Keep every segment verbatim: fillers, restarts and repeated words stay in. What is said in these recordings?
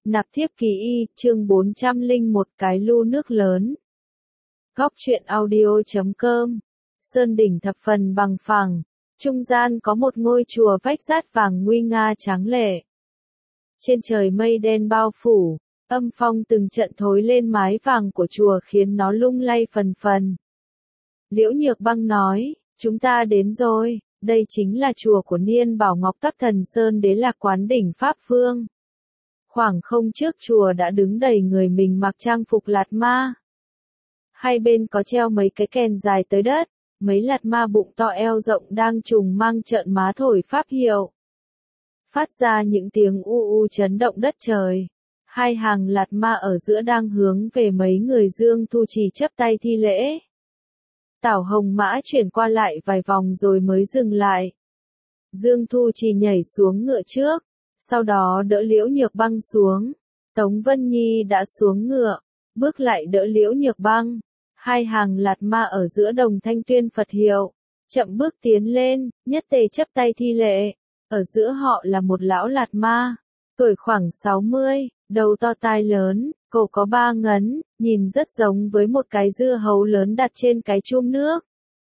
Nạp thiếp ký y, chương bốn trăm lẻ một cái lu nước lớn. Góc truyện audio chấm com. Sơn đỉnh thập phần bằng phẳng, trung gian có một ngôi chùa vách dát vàng nguy nga tráng lệ. Trên trời mây đen bao phủ, âm phong từng trận thối lên mái vàng của chùa khiến nó lung lay phần phần. Liễu Nhược Băng nói, chúng ta đến rồi, đây chính là chùa của Niên Bảo Ngọc Tắc Thần Sơn Đế Lạc Quán đỉnh Pháp Vương. Khoảng không trước chùa đã đứng đầy người mình mặc trang phục lạt ma. Hai bên có treo mấy cái kèn dài tới đất, mấy lạt ma bụng to eo rộng đang trùng mang trợn má thổi pháp hiệu. Phát ra những tiếng u u chấn động đất trời. Hai hàng lạt ma ở giữa đang hướng về mấy người Dương Thu Trì chắp tay thi lễ. Tảo Hồng Mã chuyển qua lại vài vòng rồi mới dừng lại. Dương Thu Trì nhảy xuống ngựa trước, sau đó đỡ Liễu Nhược Băng xuống. Tống Vân Nhi đã xuống ngựa, bước lại đỡ Liễu Nhược Băng. Hai hàng lạt ma ở giữa đồng thanh tuyên Phật hiệu, chậm bước tiến lên, nhất tề chắp tay thi lễ. Ở giữa họ là một lão lạt ma, tuổi khoảng sáu mươi, đầu to tai lớn, cổ có ba ngấn, nhìn rất giống với một cái dưa hấu lớn đặt trên cái chum nước.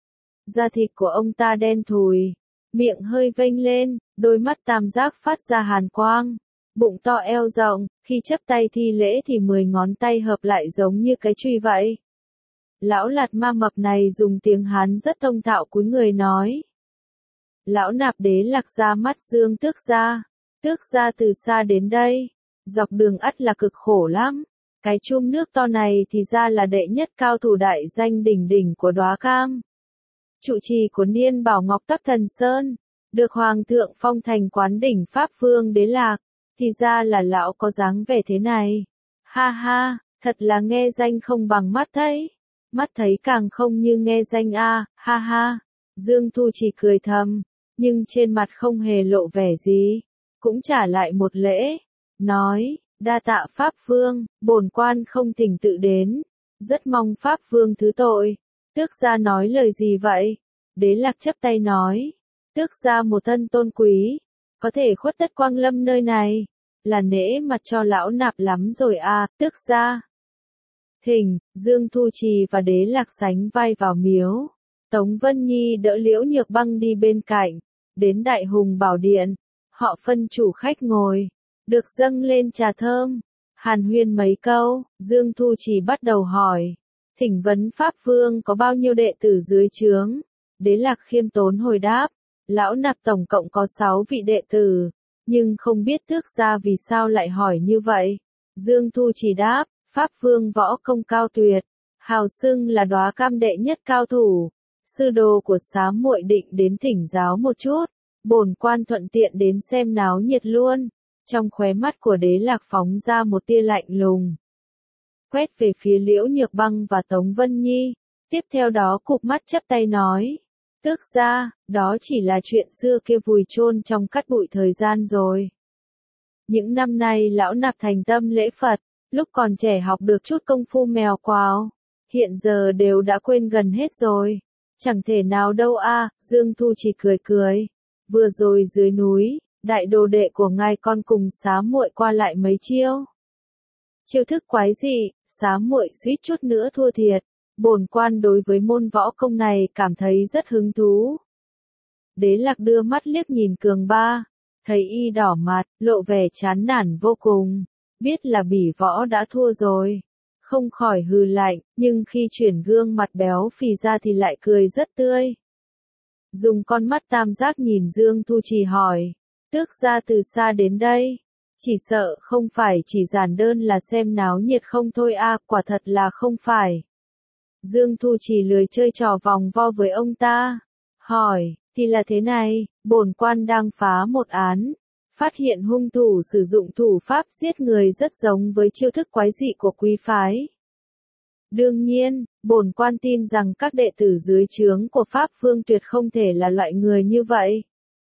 Da thịt của ông ta đen thùi, miệng hơi vênh lên, đôi mắt tam giác phát ra hàn quang, bụng to eo rộng, khi chắp tay thi lễ thì mười ngón tay hợp lại giống như cái chùy vậy. Lão lạt ma mập này dùng tiếng Hán rất thông thạo cúi người nói. Lão Nạp Đế Lạc ra mắt Dương Tước gia, Tước gia từ xa đến đây, dọc đường ắt là cực khổ lắm. Cái chum nước to này thì ra là đệ nhất cao thủ đại danh đỉnh đỉnh của Đóa Cam. Trụ trì của Niên Bảo Ngọc Tắc Thần Sơn, được Hoàng thượng phong thành Quán đỉnh Pháp Vương Đế Lạc, thì ra là lão có dáng vẻ thế này. Ha ha, thật là nghe danh không bằng mắt thấy. Mắt thấy càng không như nghe danh a, ha ha. Dương Thu Trì cười thầm, nhưng trên mặt không hề lộ vẻ gì, cũng trả lại một lễ, nói, đa tạ Pháp Vương, bổn quan không thỉnh tự đến, rất mong Pháp Vương thứ tội. Tước gia nói lời gì vậy? Đế Lạc chắp tay nói, tước gia một thân tôn quý, có thể khuất tất quang lâm nơi này, là nể mặt cho lão Nạp lắm rồi à, tước gia. Thỉnh, Dương Thu Trì và Đế Lạc sánh vai vào miếu. Tống Vân Nhi đỡ Liễu Nhược Băng đi bên cạnh, đến Đại Hùng Bảo Điện, họ phân chủ khách ngồi, được dâng lên trà thơm, hàn huyên mấy câu, Dương Thu Trì bắt đầu hỏi, thỉnh vấn Pháp Vương có bao nhiêu đệ tử dưới trướng? Đế Lạc khiêm tốn hồi đáp, lão Nạp tổng cộng có sáu vị đệ tử, nhưng không biết tước gia vì sao lại hỏi như vậy. Dương Thu Trì đáp, Pháp Vương võ công cao tuyệt, hào xưng là Đóa Cam đệ nhất cao thủ. Sư đồ của Xá muội định đến thỉnh giáo một chút, bổn quan thuận tiện đến xem náo nhiệt luôn. Trong khóe mắt của Đế Lạc phóng ra một tia lạnh lùng, quét về phía Liễu Nhược Băng và Tống Vân Nhi, tiếp theo đó cụp mắt chắp tay nói, tước gia, đó chỉ là chuyện xưa kia vùi chôn trong cát bụi thời gian rồi. Những năm nay lão Nạp thành tâm lễ Phật, lúc còn trẻ học được chút công phu mèo quào, hiện giờ đều đã quên gần hết rồi. Chẳng thể nào đâu a, Dương Thu Trì cười cười. Vừa rồi dưới núi, đại đồ đệ của ngài con cùng Xá muội qua lại mấy chiêu. Chiêu thức quái dị, Xá muội suýt chút nữa thua thiệt. Bổn quan đối với môn võ công này cảm thấy rất hứng thú. Đế Lạc đưa mắt liếc nhìn Cường Ba, thấy y đỏ mặt, lộ vẻ chán nản vô cùng, biết là bỉ võ đã thua rồi. Không khỏi hừ lạnh, nhưng khi chuyển gương mặt béo phì ra thì lại cười rất tươi. Dùng con mắt tam giác nhìn Dương Thu Trì hỏi, tước gia từ xa đến đây, chỉ sợ không phải chỉ giản đơn là xem náo nhiệt không thôi à, quả thật là không phải. Dương Thu Trì lười chơi trò vòng vo với ông ta, hỏi, thì là thế này, bổn quan đang phá một án. Phát hiện hung thủ sử dụng thủ pháp giết người rất giống với chiêu thức quái dị của quý phái. Đương nhiên, bổn quan tin rằng các đệ tử dưới trướng của Pháp Vương tuyệt không thể là loại người như vậy.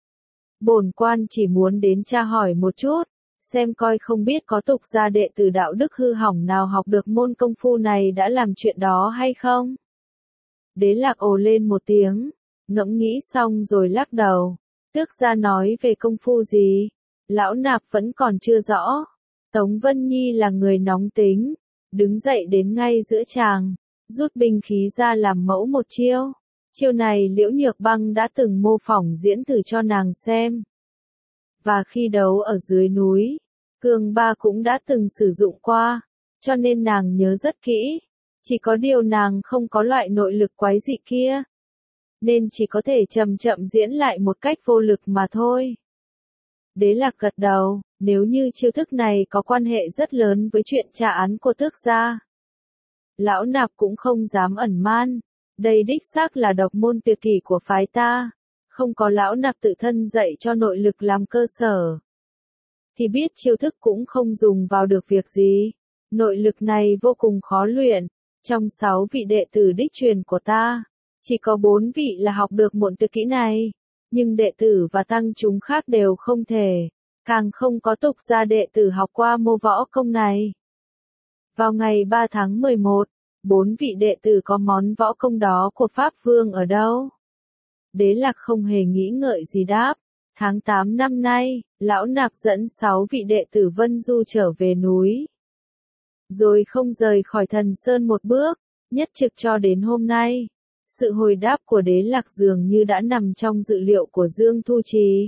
Bổn quan chỉ muốn đến tra hỏi một chút, xem coi không biết có tục gia đệ tử đạo đức hư hỏng nào học được môn công phu này đã làm chuyện đó hay không. Đế Lạc ồ lên một tiếng, ngẫm nghĩ xong rồi lắc đầu. Tước gia nói về công phu gì? Lão Nạp vẫn còn chưa rõ. Tống Vân Nhi là người nóng tính, đứng dậy đến ngay giữa tràng, rút binh khí ra làm mẫu một chiêu. Chiêu này Liễu Nhược Băng đã từng mô phỏng diễn thử cho nàng xem. Và khi đấu ở dưới núi, Cường Ba cũng đã từng sử dụng qua, cho nên nàng nhớ rất kỹ. Chỉ có điều nàng không có loại nội lực quái dị kia, nên chỉ có thể chậm chậm diễn lại một cách vô lực mà thôi. Đế Lạc gật đầu, nếu như chiêu thức này có quan hệ rất lớn với chuyện tra án của Tước gia. Lão Nạp cũng không dám ẩn man, đây đích xác là độc môn tuyệt kỹ của phái ta, không có Lão Nạp tự thân dạy cho nội lực làm cơ sở, thì biết chiêu thức cũng không dùng vào được việc gì. Nội lực này vô cùng khó luyện, trong sáu vị đệ tử đích truyền của ta, chỉ có bốn vị là học được môn tuyệt kỹ này, nhưng đệ tử và tăng chúng khác đều không thể, càng không có tục gia đệ tử học qua môn võ công này. Vào ngày ba tháng mười một, bốn vị đệ tử có món võ công đó của Pháp Vương ở đâu? Đế Lạc không hề nghĩ ngợi gì đáp, tháng tám năm nay, Lão Nạp dẫn sáu vị đệ tử Vân Du trở về núi, rồi không rời khỏi Thần Sơn một bước, nhất trực cho đến hôm nay. Sự hồi đáp của Đế Lạc dường như đã nằm trong dự liệu của Dương Thu Trì.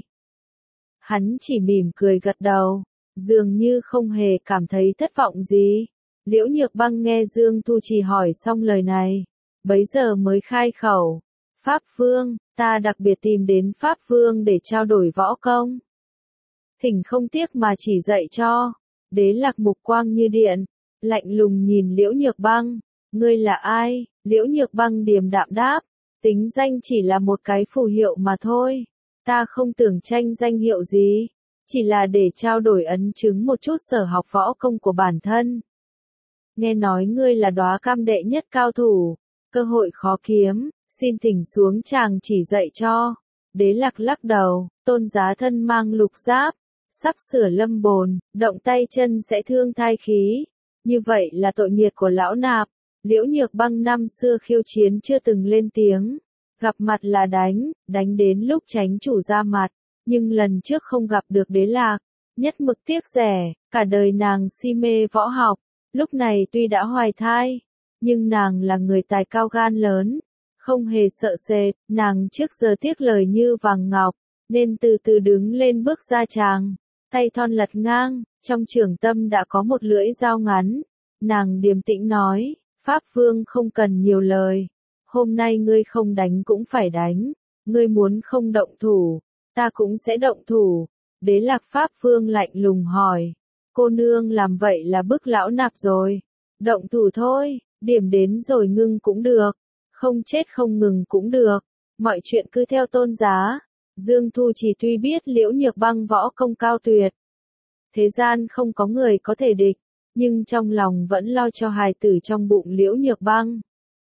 Hắn chỉ mỉm cười gật đầu, dường như không hề cảm thấy thất vọng gì. Liễu Nhược Băng nghe Dương Thu Trì hỏi xong lời này, bấy giờ mới khai khẩu. Pháp Vương, ta đặc biệt tìm đến Pháp Vương để trao đổi võ công. Thỉnh không tiếc mà chỉ dạy cho. Đế Lạc mục quang như điện, lạnh lùng nhìn Liễu Nhược Băng. Ngươi là ai? Liễu Nhược Băng điềm đạm đáp, tính danh chỉ là một cái phù hiệu mà thôi. Ta không tưởng tranh danh hiệu gì, chỉ là để trao đổi ấn chứng một chút sở học võ công của bản thân. Nghe nói ngươi là đóa cam đệ nhất cao thủ, cơ hội khó kiếm, xin thỉnh xuống chàng chỉ dạy cho. Đế Lạc lắc đầu, Tôn giá thân mang lục giáp, sắp sửa lâm bồn, động tay chân sẽ thương thai khí. Như vậy là tội nghiệt của Lão Nạp. Liễu Nhược Băng năm xưa khiêu chiến chưa từng lên tiếng, gặp mặt là đánh, đánh đến lúc tránh chủ ra mặt, nhưng lần trước không gặp được Đế Lạc, nhất mực tiếc rẻ, cả đời nàng si mê võ học, lúc này tuy đã hoài thai, nhưng nàng là người tài cao gan lớn, không hề sợ sệt, nàng trước giờ tiếc lời như vàng ngọc, nên từ từ đứng lên bước ra tràng, tay thon lật ngang, trong trường tâm đã có một lưỡi dao ngắn, nàng điềm tĩnh nói. Pháp Vương không cần nhiều lời, hôm nay ngươi không đánh cũng phải đánh, ngươi muốn không động thủ, ta cũng sẽ động thủ. Đế Lạc Pháp Vương lạnh lùng hỏi, cô nương làm vậy là bức Lão Nạp rồi, động thủ thôi, điểm đến rồi ngưng cũng được, không chết không ngừng cũng được, mọi chuyện cứ theo tôn giá. Dương Thu Trì tuy biết Liễu Nhược Băng võ công cao tuyệt, thế gian không có người có thể địch, nhưng trong lòng vẫn lo cho hài tử trong bụng Liễu Nhược Băng.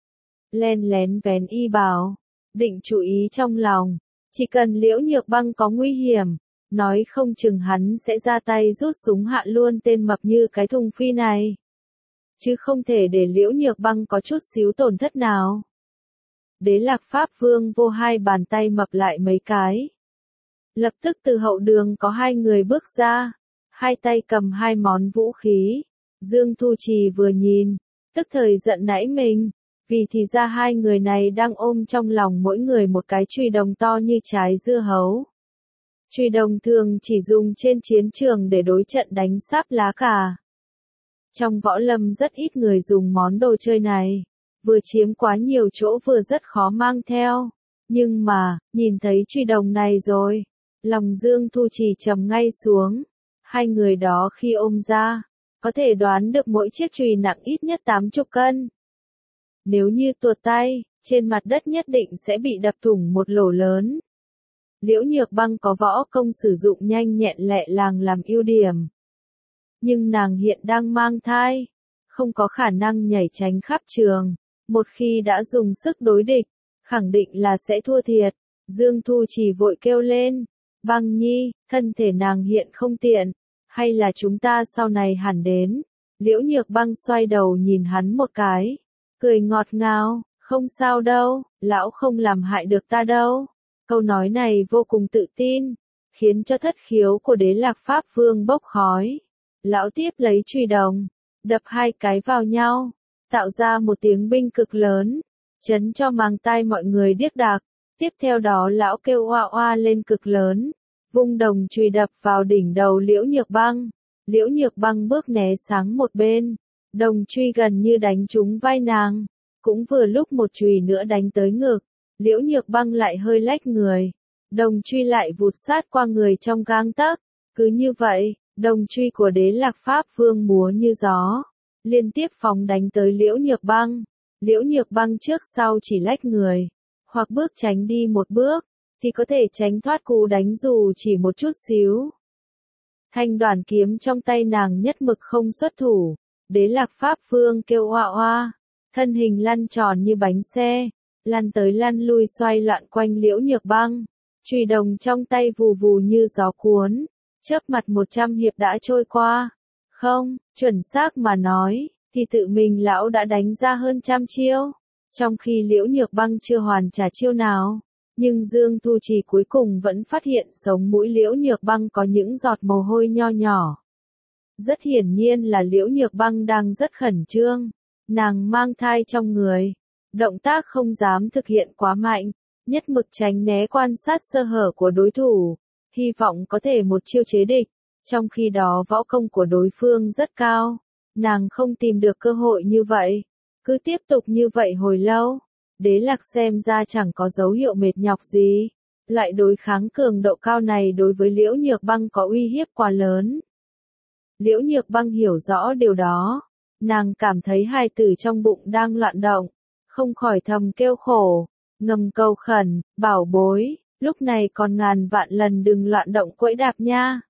Len lén vén y bào, định chú ý trong lòng, chỉ cần Liễu Nhược Băng có nguy hiểm, nói không chừng hắn sẽ ra tay rút súng hạ luôn tên mập như cái thùng phi này. Chứ không thể để Liễu Nhược Băng có chút xíu tổn thất nào. Đế Lạc Pháp Vương vô hai bàn tay mập lại mấy cái. Lập tức từ hậu đường có hai người bước ra, hai tay cầm hai món vũ khí. Dương Thu Trì vừa nhìn, tức thời giận nảy mình, vì thì ra hai người này đang ôm trong lòng mỗi người một cái chùy đồng to như trái dưa hấu. Chùy đồng thường chỉ dùng trên chiến trường để đối trận đánh sáp lá cà. Trong võ lâm rất ít người dùng món đồ chơi này, vừa chiếm quá nhiều chỗ vừa rất khó mang theo. Nhưng mà, nhìn thấy chùy đồng này rồi, lòng Dương Thu Trì trầm ngay xuống. Hai người đó khi ôm ra, có thể đoán được mỗi chiếc chùy nặng ít nhất tám chục cân. Nếu như tuột tay, trên mặt đất nhất định sẽ bị đập thủng một lỗ lớn. Liễu Nhược Băng có võ công sử dụng nhanh nhẹn lẹ làng làm ưu điểm. Nhưng nàng hiện đang mang thai, không có khả năng nhảy tránh khắp trường. Một khi đã dùng sức đối địch, khẳng định là sẽ thua thiệt. Dương Thu Trì vội kêu lên, Băng Nhi, thân thể nàng hiện không tiện, hay là chúng ta sau này hẳn đến. Liễu Nhược Băng xoay đầu nhìn hắn một cái, cười ngọt ngào, không sao đâu, lão không làm hại được ta đâu. Câu nói này vô cùng tự tin, khiến cho thất khiếu của Đế Lạc Pháp Vương bốc khói. Lão tiếp lấy chùy đồng, đập hai cái vào nhau, tạo ra một tiếng binh cực lớn, chấn cho màng tai mọi người điếc đạc. Tiếp theo đó lão kêu oa oa lên cực lớn, vung đồng chùy đập vào đỉnh đầu Liễu Nhược Băng. Liễu Nhược Băng bước né sang một bên, đồng chùy gần như đánh trúng vai nàng, cũng vừa lúc một chùy nữa đánh tới ngực, Liễu Nhược Băng lại hơi lách người, đồng chùy lại vụt sát qua người trong gang tấc. Cứ như vậy, đồng chùy của Đế Lạc Pháp Vương múa như gió, liên tiếp phóng đánh tới Liễu Nhược Băng. Liễu Nhược Băng trước sau chỉ lách người, hoặc bước tránh đi một bước, thì có thể tránh thoát cú đánh dù chỉ một chút xíu. Thanh đoàn kiếm trong tay nàng nhất mực không xuất thủ, Đế Lạc Pháp Vương kêu oa oa, thân hình lăn tròn như bánh xe, lăn tới lăn lui xoay loạn quanh Liễu Nhược Băng, chùy đồng trong tay vù vù như gió cuốn, chớp mặt một trăm hiệp đã trôi qua. Không, chuẩn xác mà nói, thì tự mình lão đã đánh ra hơn trăm chiêu, trong khi Liễu Nhược Băng chưa hoàn trả chiêu nào. Nhưng Dương Thu Trì cuối cùng vẫn phát hiện sống mũi Liễu Nhược Băng có những giọt mồ hôi nho nhỏ. Rất hiển nhiên là Liễu Nhược Băng đang rất khẩn trương, nàng mang thai trong người, động tác không dám thực hiện quá mạnh, nhất mực tránh né quan sát sơ hở của đối thủ, hy vọng có thể một chiêu chế địch. Trong khi đó võ công của đối phương rất cao, nàng không tìm được cơ hội như vậy, cứ tiếp tục như vậy hồi lâu. Đế Lạc xem ra chẳng có dấu hiệu mệt nhọc gì. Loại đối kháng cường độ cao này đối với Liễu Nhược Băng có uy hiếp quá lớn. Liễu Nhược Băng hiểu rõ điều đó. Nàng cảm thấy hài tử trong bụng đang loạn động, không khỏi thầm kêu khổ, ngầm cầu khẩn, bảo bối, lúc này còn ngàn vạn lần đừng loạn động quẫy đạp nha.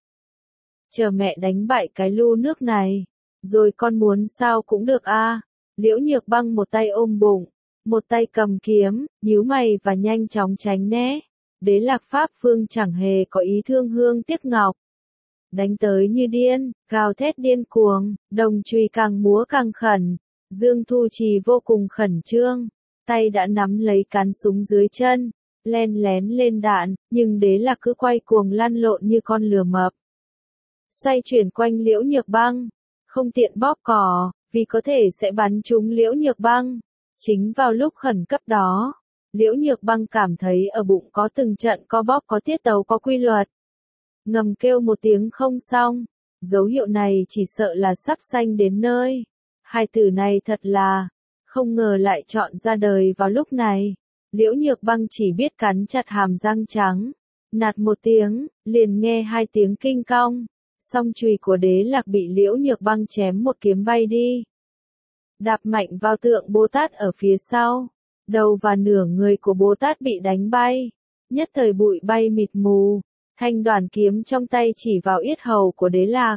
Chờ mẹ đánh bại cái lu nước này, rồi con muốn sao cũng được a. À. Liễu Nhược Băng một tay ôm bụng, một tay cầm kiếm, nhíu mày và nhanh chóng tránh né. Đế Lạc Pháp Vương chẳng hề có ý thương hương tiếc ngọc, đánh tới như điên, gào thét điên cuồng, đồng chùy càng múa càng khẩn. Dương Thu Trì vô cùng khẩn trương, tay đã nắm lấy cán súng dưới chân, len lén lên đạn, nhưng Đế Lạc cứ quay cuồng lăn lộn như con lừa mập, xoay chuyển quanh Liễu Nhược Băng, không tiện bóp cò, vì có thể sẽ bắn trúng Liễu Nhược Băng. Chính vào lúc khẩn cấp đó, Liễu Nhược Băng cảm thấy ở bụng có từng trận co bóp có tiết tấu có quy luật. Ngầm kêu một tiếng không xong, dấu hiệu này chỉ sợ là sắp sanh đến nơi. Hai từ này thật là, không ngờ lại chọn ra đời vào lúc này. Liễu Nhược Băng chỉ biết cắn chặt hàm răng trắng, nạt một tiếng, liền nghe hai tiếng kinh cong, song chùy của Đế Lạc bị Liễu Nhược Băng chém một kiếm bay đi. Đạp mạnh vào tượng Bồ Tát ở phía sau, đầu và nửa người của Bồ Tát bị đánh bay, nhất thời bụi bay mịt mù, thanh đoàn kiếm trong tay chỉ vào yết hầu của Đế Lạc.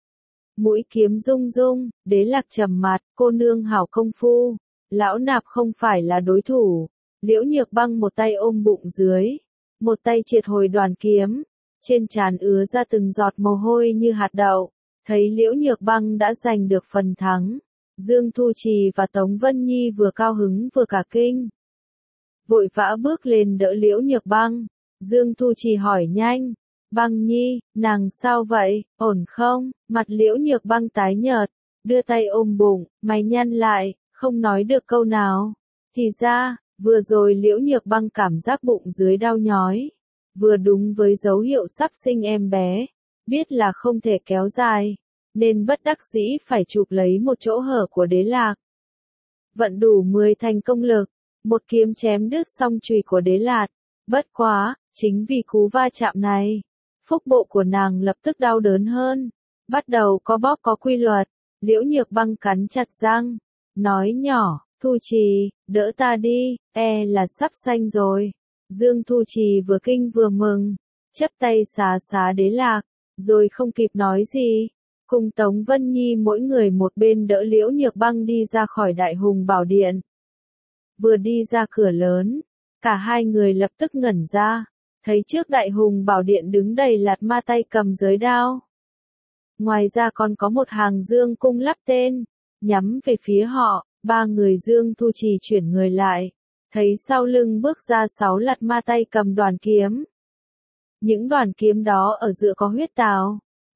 Mũi kiếm rung rung, Đế Lạc trầm mặt, cô nương hảo công phu, lão nạp không phải là đối thủ. Liễu Nhược Băng một tay ôm bụng dưới, một tay triệt hồi đoàn kiếm, trên trán ứa ra từng giọt mồ hôi như hạt đậu, thấy Liễu Nhược Băng đã giành được phần thắng. Dương Thu Trì và Tống Vân Nhi vừa cao hứng vừa cả kinh, vội vã bước lên đỡ Liễu Nhược Băng. Dương Thu Trì hỏi nhanh, Băng Nhi, nàng sao vậy, ổn không? Mặt Liễu Nhược Băng tái nhợt, đưa tay ôm bụng, mày nhăn lại, không nói được câu nào. Thì ra, vừa rồi Liễu Nhược Băng cảm giác bụng dưới đau nhói, vừa đúng với dấu hiệu sắp sinh em bé, biết là không thể kéo dài, nên bất đắc dĩ phải chụp lấy một chỗ hở của Đế Lạc. Vận đủ mười thành công lực, một kiếm chém đứt song chùy của Đế Lạc. Bất quá, chính vì cú va chạm này, phúc bộ của nàng lập tức đau đớn hơn, bắt đầu co bóp có quy luật. Liễu Nhược Băng cắn chặt răng, nói nhỏ, Thu Trì, đỡ ta đi, e là sắp sanh rồi. Dương Thu Trì vừa kinh vừa mừng, chắp tay xá xá Đế Lạc, rồi không kịp nói gì, cùng Tống Vân Nhi mỗi người một bên đỡ Liễu Nhược Băng đi ra khỏi Đại Hùng Bảo Điện. Vừa đi ra cửa lớn, cả hai người lập tức ngẩn ra, thấy trước Đại Hùng Bảo Điện đứng đầy lạt ma tay cầm giới đao. Ngoài ra còn có một hàng dương cung lắp tên, nhắm về phía họ. Ba người Dương Thu Trì chuyển người lại, thấy sau lưng bước ra sáu lạt ma tay cầm đoàn kiếm. Những đoàn kiếm đó ở giữa có huyết tào,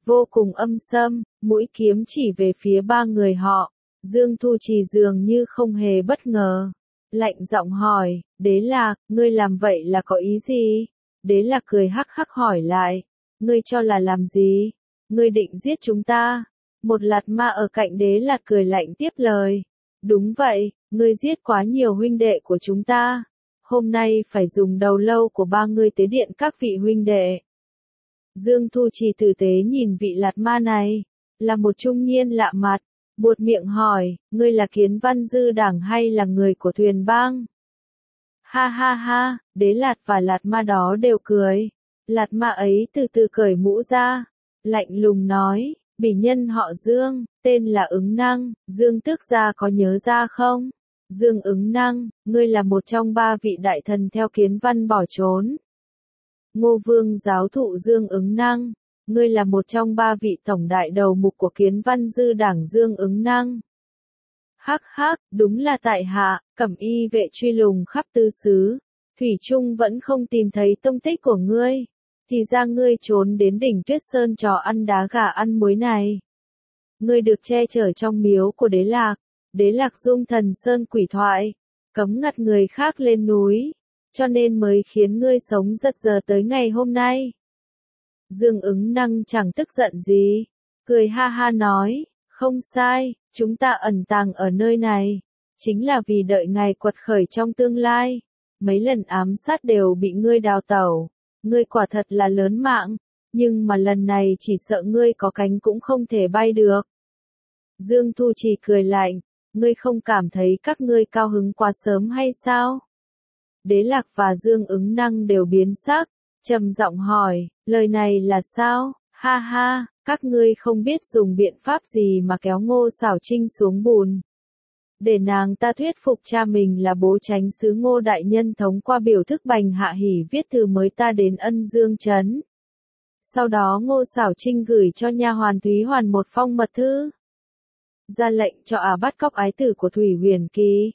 vô cùng âm sâm, mũi kiếm chỉ về phía ba người họ. Dương Thu Trì dường như không hề bất ngờ. Lạnh giọng hỏi, Đế Lạc, ngươi làm vậy là có ý gì? Đế Lạc cười hắc hắc hỏi lại, ngươi cho là làm gì? Ngươi định giết chúng ta? Một lạt ma ở cạnh Đế Lạc cười lạnh tiếp lời. Đúng vậy, ngươi giết quá nhiều huynh đệ của chúng ta. Hôm nay phải dùng đầu lâu của ba ngươi tế điện các vị huynh đệ. Dương Thu Trì tử tế nhìn vị lạt ma này, là một trung niên lạ mặt, buột miệng hỏi, ngươi là Kiến Văn Dư Đảng hay là người của Thuyền Bang? Ha ha ha, Đế Lạt và lạt ma đó đều cười. Lạt ma ấy từ từ cởi mũ ra, lạnh lùng nói, bỉ nhân họ Dương, tên là Ứng Năng, Dương tước gia có nhớ ra không? Dương Ứng Năng, ngươi là một trong ba vị đại thần theo Kiến Văn bỏ trốn. Ngô Vương giáo thụ Dương Ứng Năng, ngươi là một trong ba vị tổng đại đầu mục của Kiến Văn Dư Đảng Dương Ứng Năng. Hắc hắc, đúng là tại hạ, Cẩm Y vệ truy lùng khắp tứ xứ, thủy chung vẫn không tìm thấy tông tích của ngươi, thì ra ngươi trốn đến đỉnh Tuyết Sơn trò ăn đá gà ăn muối này. Ngươi được che chở trong miếu của Đế Lạc, Đế Lạc dung thần sơn quỷ thoại, cấm ngặt người khác lên núi, cho nên mới khiến ngươi sống giật giờ tới ngày hôm nay. Dương Ứng Năng chẳng tức giận gì, cười ha ha nói, không sai, chúng ta ẩn tàng ở nơi này, chính là vì đợi ngày quật khởi trong tương lai. Mấy lần ám sát đều bị ngươi đào tẩu, ngươi quả thật là lớn mạng, nhưng mà lần này chỉ sợ ngươi có cánh cũng không thể bay được. Dương Thu Trì cười lạnh, ngươi không cảm thấy các ngươi cao hứng quá sớm hay sao? Đế Lạc và Dương Ứng Năng đều biến sắc, trầm giọng hỏi, lời này là sao? Ha ha, các ngươi không biết dùng biện pháp gì mà kéo Ngô Xảo Trinh xuống bùn. Để nàng ta thuyết phục cha mình là bố chánh sứ Ngô Đại Nhân thống qua biểu thức bành hạ hỉ viết thư mới ta đến Ân Dương Trấn. Sau đó Ngô Xảo Trinh gửi cho nha hoàn Thúy Hoàn một phong mật thư. Ra lệnh cho ả bắt cóc ái tử của Thủy Huyền Kỳ.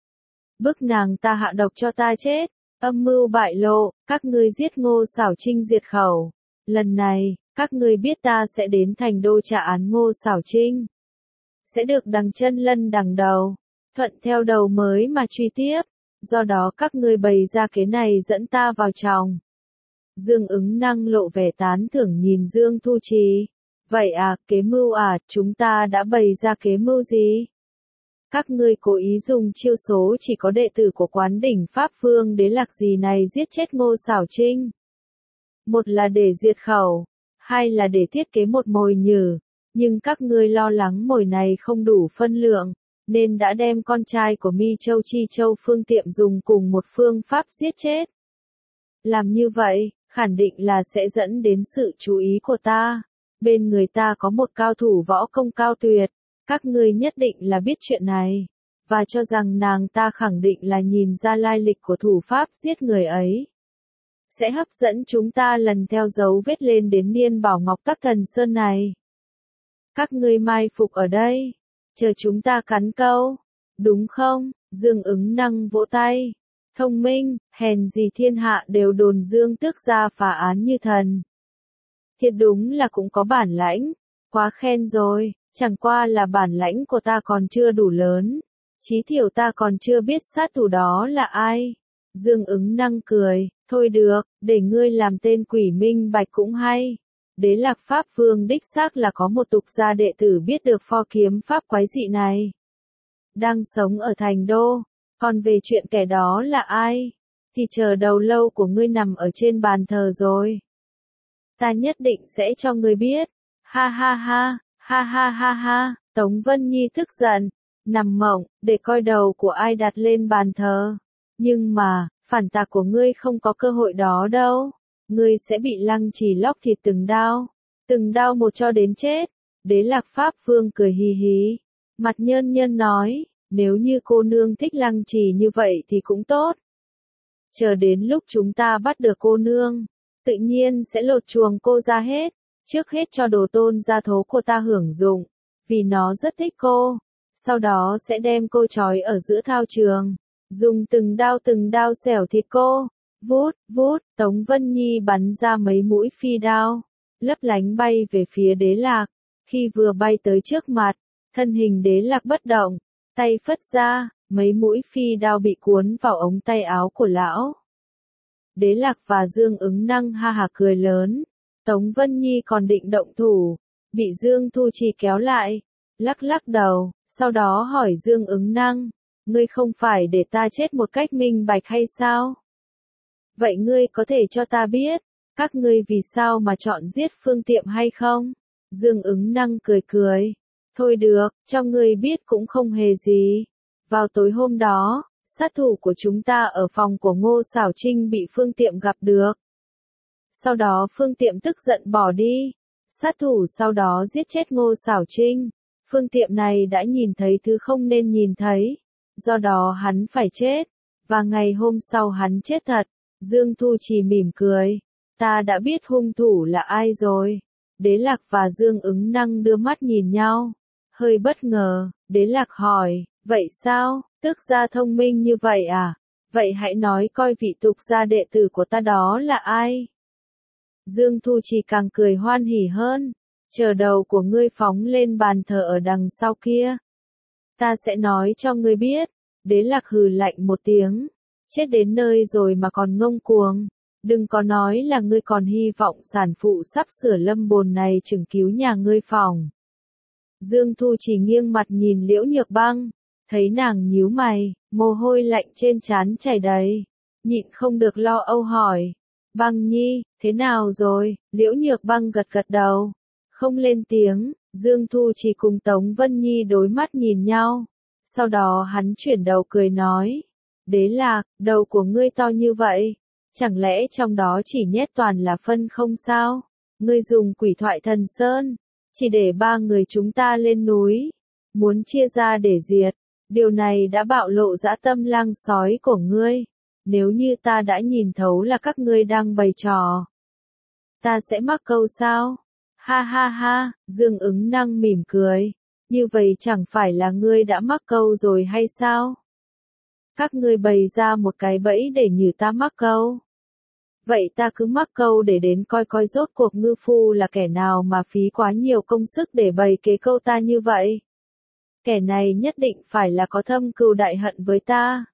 Bức nàng ta hạ độc cho ta chết, âm mưu bại lộ, các ngươi giết Ngô Xảo Trinh diệt khẩu. Lần này, các ngươi biết ta sẽ đến thành đô trả án Ngô Xảo Trinh. Sẽ được đằng chân lân đằng đầu, thuận theo đầu mới mà truy tiếp, do đó các ngươi bày ra kế này dẫn ta vào chòng. Dương Ứng Năng lộ vẻ tán thưởng nhìn Dương Thu Trì. Vậy à, kế mưu à, chúng ta đã bày ra kế mưu gì? Các ngươi cố ý dùng chiêu số chỉ có đệ tử của Quán Đỉnh Pháp Vương Đế Lạc gì này giết chết Ngô Xảo Trinh. Một là để diệt khẩu, hai là để thiết kế một mồi nhử, nhưng các ngươi lo lắng mồi này không đủ phân lượng, nên đã đem con trai của Mi Châu Chi Châu Phương Tiệm dùng cùng một phương pháp giết chết. Làm như vậy, khẳng định là sẽ dẫn đến sự chú ý của ta. Bên người ta có một cao thủ võ công cao tuyệt, các ngươi nhất định là biết chuyện này, và cho rằng nàng ta khẳng định là nhìn ra lai lịch của thủ pháp giết người ấy. Sẽ hấp dẫn chúng ta lần theo dấu vết lên đến Niên Bảo Ngọc Tắc Thần Sơn này. Các ngươi mai phục ở đây, chờ chúng ta cắn câu, đúng không? Dương Ứng Năng vỗ tay. Thông minh, hèn gì thiên hạ đều đồn Dương tước gia phá án như thần. Thiệt đúng là cũng có bản lãnh, quá khen rồi, chẳng qua là bản lãnh của ta còn chưa đủ lớn, chí thiểu ta còn chưa biết sát thủ đó là ai. Dương Ứng Năng cười, thôi được, để ngươi làm tên quỷ minh bạch cũng hay. Đế Lạc Pháp Vương đích xác là có một tục gia đệ tử biết được pho kiếm pháp quái dị này. Đang sống ở thành đô, còn về chuyện kẻ đó là ai, thì chờ đầu lâu của ngươi nằm ở trên bàn thờ rồi. Ta nhất định sẽ cho ngươi biết. Ha ha ha, ha ha ha ha, Tống Vân Nhi tức giận, nằm mộng, để coi đầu của ai đặt lên bàn thờ. Nhưng mà, phản tạc của ngươi không có cơ hội đó đâu. Ngươi sẽ bị Lăng Trì lóc thịt từng đao, từng đao một cho đến chết. Đế Lạc Pháp Vương cười hì hì, mặt nhơn nhơn nói, nếu như cô nương thích Lăng Trì như vậy thì cũng tốt. Chờ đến lúc chúng ta bắt được cô nương, tự nhiên sẽ lột chuồng cô ra hết, trước hết cho đồ tôn gia thố của ta hưởng dụng, vì nó rất thích cô, sau đó sẽ đem cô trói ở giữa thao trường, dùng từng đao từng đao xẻo thịt cô, vút, vút, Tống Vân Nhi bắn ra mấy mũi phi đao, lấp lánh bay về phía Đế Lạc. Khi vừa bay tới trước mặt, thân hình Đế Lạc bất động, tay phất ra, mấy mũi phi đao bị cuốn vào ống tay áo của lão. Đế Lạc và Dương Ứng Năng ha hả cười lớn. Tống Vân Nhi còn định động thủ, bị Dương Thu Trì kéo lại, lắc lắc đầu, sau đó hỏi Dương Ứng Năng, ngươi không phải để ta chết một cách minh bạch hay sao? Vậy ngươi có thể cho ta biết, các ngươi vì sao mà chọn giết Phương Tiệm hay không? Dương Ứng Năng cười cười, thôi được, cho ngươi biết cũng không hề gì. Vào tối hôm đó, sát thủ của chúng ta ở phòng của Ngô Xảo Trinh bị Phương Tiệm gặp được. Sau đó Phương Tiệm tức giận bỏ đi. Sát thủ sau đó giết chết Ngô Xảo Trinh. Phương Tiệm này đã nhìn thấy thứ không nên nhìn thấy. Do đó hắn phải chết. Và ngày hôm sau hắn chết thật. Dương Thu Trì mỉm cười. Ta đã biết hung thủ là ai rồi. Đế Lạc và Dương Ứng Năng đưa mắt nhìn nhau. Hơi bất ngờ, Đế Lạc hỏi, vậy sao, Tước gia thông minh như vậy à? Vậy hãy nói coi vị Tục gia đệ tử của ta đó là ai? Dương Thu Trì càng cười hoan hỉ hơn. Chờ đầu của ngươi phóng lên bàn thờ ở đằng sau kia. Ta sẽ nói cho ngươi biết. Đế Lạc hừ lạnh một tiếng. Chết đến nơi rồi mà còn ngông cuồng. Đừng có nói là ngươi còn hy vọng sản phụ sắp sửa lâm bồn này chừng cứu nhà ngươi phòng. Dương Thu Trì nghiêng mặt nhìn Liễu Nhược Băng. Thấy nàng nhíu mày, mồ hôi lạnh trên trán chảy đầy. Nhịn không được lo âu hỏi. Băng Nhi, thế nào rồi? Liễu Nhược Băng gật gật đầu. Không lên tiếng, Dương Thu Trì cùng Tống Vân Nhi đối mắt nhìn nhau. Sau đó hắn chuyển đầu cười nói. Đế Lạc, đầu của ngươi to như vậy. Chẳng lẽ trong đó chỉ nhét toàn là phân không sao? Ngươi dùng quỷ thoại thần sơn. Chỉ để ba người chúng ta lên núi. Muốn chia ra để diệt. Điều này đã bạo lộ dã tâm lang sói của ngươi. Nếu như ta đã nhìn thấu là các ngươi đang bày trò. Ta sẽ mắc câu sao? Ha ha ha, Dương Ứng Năng mỉm cười. Như vậy chẳng phải là ngươi đã mắc câu rồi hay sao? Các ngươi bày ra một cái bẫy để nhử ta mắc câu. Vậy ta cứ mắc câu để đến coi coi rốt cuộc ngư phu là kẻ nào mà phí quá nhiều công sức để bày kế câu ta như vậy. Kẻ này nhất định phải là có thâm cừu đại hận với ta.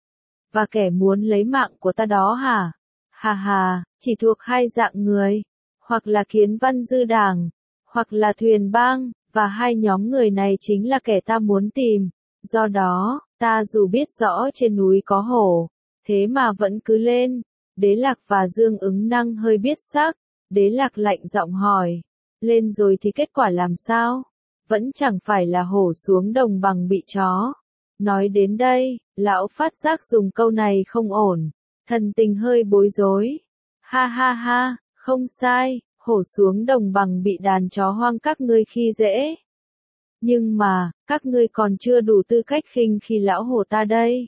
Và kẻ muốn lấy mạng của ta đó hả? Hà hà, chỉ thuộc hai dạng người. Hoặc là Kiến Văn Dư Đảng, hoặc là Thuyền Bang, và hai nhóm người này chính là kẻ ta muốn tìm. Do đó, ta dù biết rõ trên núi có hổ, thế mà vẫn cứ lên. Đế Lạc và Dương Ứng Năng hơi biết sắc. Đế Lạc lạnh giọng hỏi. Lên rồi thì kết quả làm sao? Vẫn chẳng phải là hổ xuống đồng bằng bị chó. Nói đến đây, lão phát giác dùng câu này không ổn. Thần tình hơi bối rối. Ha ha ha, không sai, hổ xuống đồng bằng bị đàn chó hoang các ngươi khi dễ. Nhưng mà, các ngươi còn chưa đủ tư cách khinh khi lão hổ ta đây.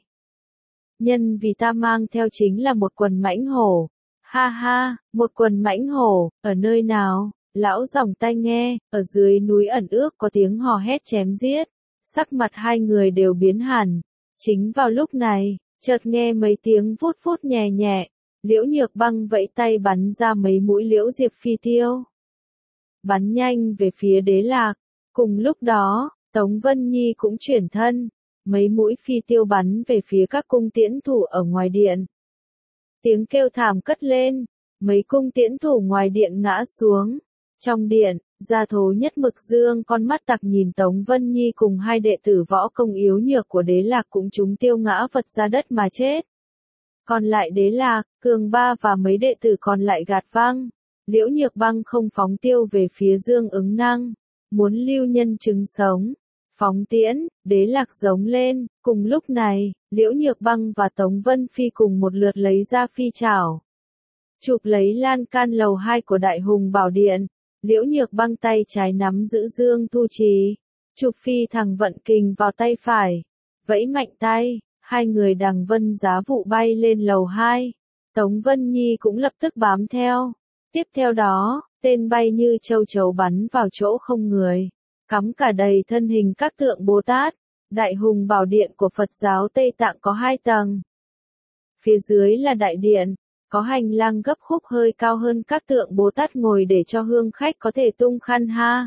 Nhân vì ta mang theo chính là một quần mãnh hổ. Ha ha, một quần mãnh hổ, ở nơi nào? Lão giòng tai nghe, ở dưới núi ẩn ước có tiếng hò hét chém giết. Sắc mặt hai người đều biến hẳn. Chính vào lúc này, chợt nghe mấy tiếng vút vút nhẹ nhẹ. Liễu Nhược Băng vẫy tay bắn ra mấy mũi liễu diệp phi tiêu. Bắn nhanh về phía Đế Lạc. Cùng lúc đó, Tống Vân Nhi cũng chuyển thân. Mấy mũi phi tiêu bắn về phía các cung tiễn thủ ở ngoài điện. Tiếng kêu thảm cất lên. Mấy cung tiễn thủ ngoài điện ngã xuống. Trong điện, Gia Thố Nhất Mực dương con mắt tặc nhìn Tống Vân Nhi cùng hai đệ tử võ công yếu nhược của Đế Lạc cũng chúng tiêu ngã vật ra đất mà chết. Còn lại Đế Lạc, Cường Ba và mấy đệ tử còn lại gạt văng. Liễu Nhược Băng không phóng tiêu về phía Dương Ứng Năng. Muốn lưu nhân chứng sống. Phóng tiễn, Đế Lạc giống lên. Cùng lúc này, Liễu Nhược Băng và Tống Vân Phi cùng một lượt lấy ra phi chảo. Chụp lấy lan can lầu hai của Đại Hùng Bảo Điện. Liễu Nhược Băng tay trái nắm giữ Dương Thu Trì. Chụp phi thẳng vận kình vào tay phải. Vẫy mạnh tay, hai người đằng vân giá vụ bay lên lầu hai. Tống Vân Nhi cũng lập tức bám theo. Tiếp theo đó, tên bay như châu chấu bắn vào chỗ không người. Cắm cả đầy thân hình các tượng Bồ Tát. Đại Hùng Bảo Điện của Phật giáo Tây Tạng có hai tầng. Phía dưới là đại điện, Có hành lang gấp khúc hơi cao hơn các tượng Bồ Tát ngồi để cho hương khách có thể tung khăn ha.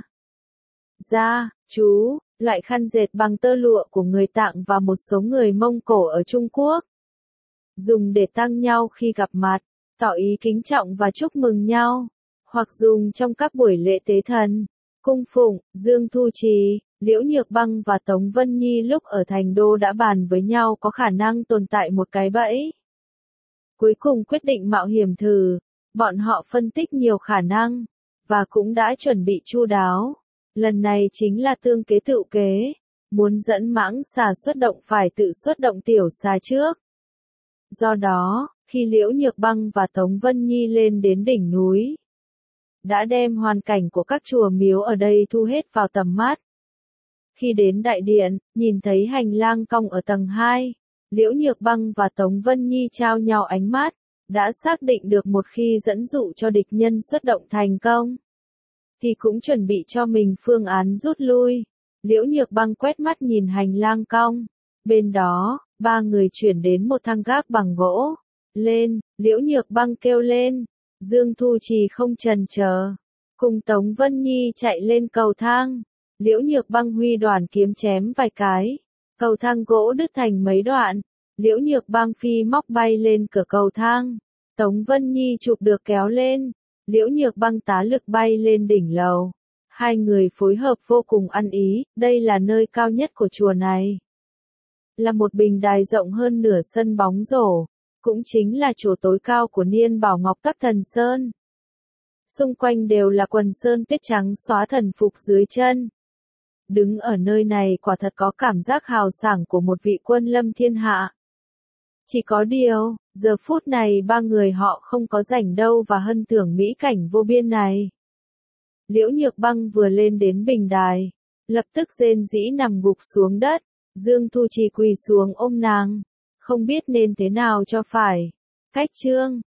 Ra, chú, loại khăn dệt bằng tơ lụa của người Tạng và một số người Mông Cổ ở Trung Quốc. Dùng để tang nhau khi gặp mặt, tỏ ý kính trọng và chúc mừng nhau, hoặc dùng trong các buổi lễ tế thần, cung phụng. Dương Thu Trì, Liễu Nhược Băng và Tống Vân Nhi lúc ở Thành Đô đã bàn với nhau có khả năng tồn tại một cái bẫy. Cuối cùng quyết định mạo hiểm thử, bọn họ phân tích nhiều khả năng, và cũng đã chuẩn bị chu đáo. Lần này chính là tương kế tự kế, muốn dẫn mãng xà xuất động phải tự xuất động tiểu xà trước. Do đó, khi Liễu Nhược Băng và Tống Vân Nhi lên đến đỉnh núi, đã đem hoàn cảnh của các chùa miếu ở đây thu hết vào tầm mắt. Khi đến đại điện, nhìn thấy hành lang cong ở tầng hai, Liễu Nhược Băng và Tống Vân Nhi trao nhau ánh mắt, đã xác định được một khi dẫn dụ cho địch nhân xuất động thành công, thì cũng chuẩn bị cho mình phương án rút lui. Liễu Nhược Băng quét mắt nhìn hành lang cong, bên đó, ba người chuyển đến một thang gác bằng gỗ. Lên, Liễu Nhược Băng kêu lên. Dương Thu Trì không chần chờ, cùng Tống Vân Nhi chạy lên cầu thang. Liễu Nhược Băng huy đoàn kiếm chém vài cái, cầu thang gỗ đứt thành mấy đoạn. Liễu Nhược Băng phi móc bay lên cửa cầu thang, Tống Vân Nhi chụp được kéo lên. Liễu Nhược Băng tá lực bay lên đỉnh lầu. Hai người phối hợp vô cùng ăn ý, đây là nơi cao nhất của chùa này. Là một bình đài rộng hơn nửa sân bóng rổ, cũng chính là chỗ tối cao của Niên Bảo Ngọc Các Thần Sơn. Xung quanh đều là quần sơn tuyết trắng xóa thần phục dưới chân. Đứng ở nơi này quả thật có cảm giác hào sảng của một vị quân lâm thiên hạ. Chỉ có điều, giờ phút này ba người họ không có rảnh đâu và hân thưởng mỹ cảnh vô biên này. Liễu Nhược Băng vừa lên đến bình đài, lập tức rên rỉ nằm gục xuống đất. Dương Thu Trì quỳ xuống ôm nàng, không biết nên thế nào cho phải. Cách chương